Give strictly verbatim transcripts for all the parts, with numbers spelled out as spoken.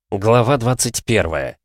Глава двадцать первая.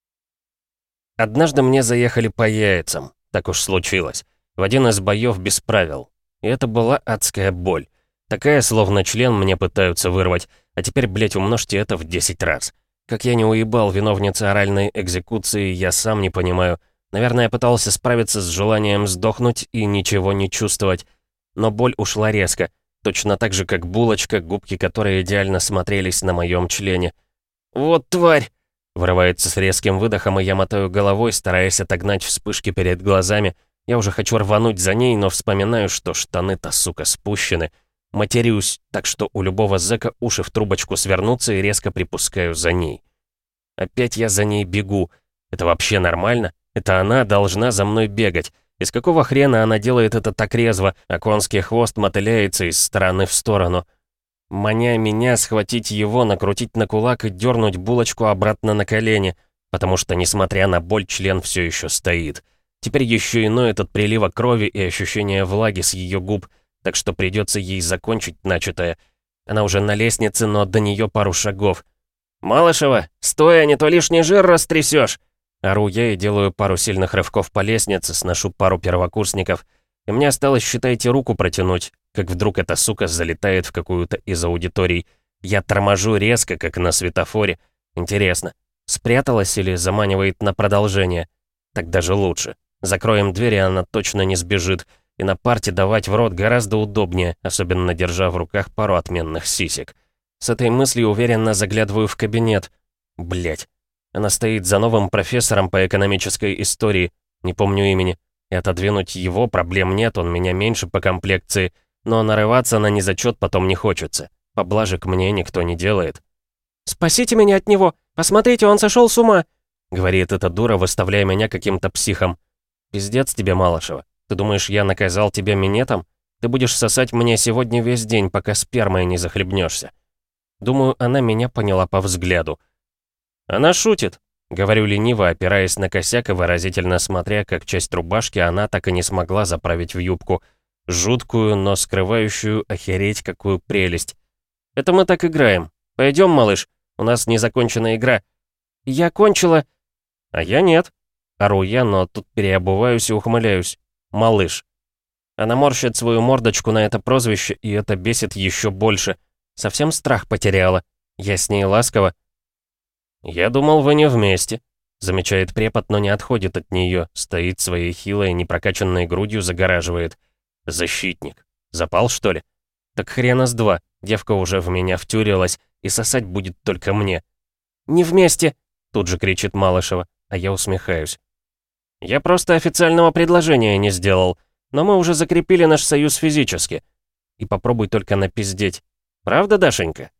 Однажды мне заехали по яйцам. Так уж случилось. В один из боев без правил. И это была адская боль. Такая, словно член мне пытаются вырвать. А теперь, блять, умножьте это в десять раз. Как я не уебал виновницы оральной экзекуции, я сам не понимаю. Наверное, я пытался справиться с желанием сдохнуть и ничего не чувствовать. Но боль ушла резко. Точно так же, как булочка, губки которой идеально смотрелись на моем члене. «Вот тварь!» Вырывается с резким выдохом, и я мотаю головой, стараясь отогнать вспышки перед глазами. Я уже хочу рвануть за ней, но вспоминаю, что штаны-то, сука, спущены. Матерюсь, так что у любого зэка уши в трубочку свернутся и резко припускаю за ней. Опять я за ней бегу. Это вообще нормально? Это она должна за мной бегать. Из какого хрена она делает это так резво, а конский хвост мотыляется из стороны в сторону? Маня меня схватить его, накрутить на кулак и дернуть булочку обратно на колени, потому что, несмотря на боль, член все еще стоит. Теперь еще и ноет от прилива крови и ощущения влаги с ее губ, так что придется ей закончить начатое. Она уже на лестнице, но до нее пару шагов. «Малышева, стой, а не то лишний жир растрясешь!» Ору я и делаю пару сильных рывков по лестнице, сношу пару первокурсников. И мне осталось, считайте, руку протянуть, как вдруг эта сука залетает в какую-то из аудиторий. Я торможу резко, как на светофоре. Интересно, спряталась или заманивает на продолжение? Так даже лучше. Закроем дверь, и она точно не сбежит. И на парте давать в рот гораздо удобнее, особенно держа в руках пару отменных сисек. С этой мыслью уверенно заглядываю в кабинет. Блять. Она стоит за новым профессором по экономической истории. Не помню имени. И отодвинуть его проблем нет, он меня меньше по комплекции. Но нарываться на незачет потом не хочется. Поблажек мне никто не делает. «Спасите меня от него! Посмотрите, он сошел с ума!» Говорит эта дура, выставляя меня каким-то психом. «Пиздец тебе, Малышева. Ты думаешь, я наказал тебя минетом? Ты будешь сосать мне сегодня весь день, пока спермой не захлебнешься». Думаю, она меня поняла по взгляду. «Она шутит», — говорю лениво, опираясь на косяк и выразительно смотря, как часть рубашки она так и не смогла заправить в юбку. Жуткую, но скрывающую охереть какую прелесть. «Это мы так играем. Пойдем, малыш, у нас незаконченная игра». «Я кончила...» «А я нет». Ору я, но тут переобуваюсь и ухмыляюсь. «Малыш». Она морщит свою мордочку на это прозвище, и это бесит еще больше. Совсем страх потеряла. Я с ней ласково. «Я думал, вы не вместе», — замечает препод, но не отходит от нее, стоит своей хилой, непрокачанной грудью, загораживает. «Защитник. Запал, что ли? Так хрена с два. Девка уже в меня втюрилась, и сосать будет только мне». «Не вместе!» — тут же кричит Малышева, а я усмехаюсь. «Я просто официального предложения не сделал, но мы уже закрепили наш союз физически. И попробуй только напиздеть. Правда, Дашенька?»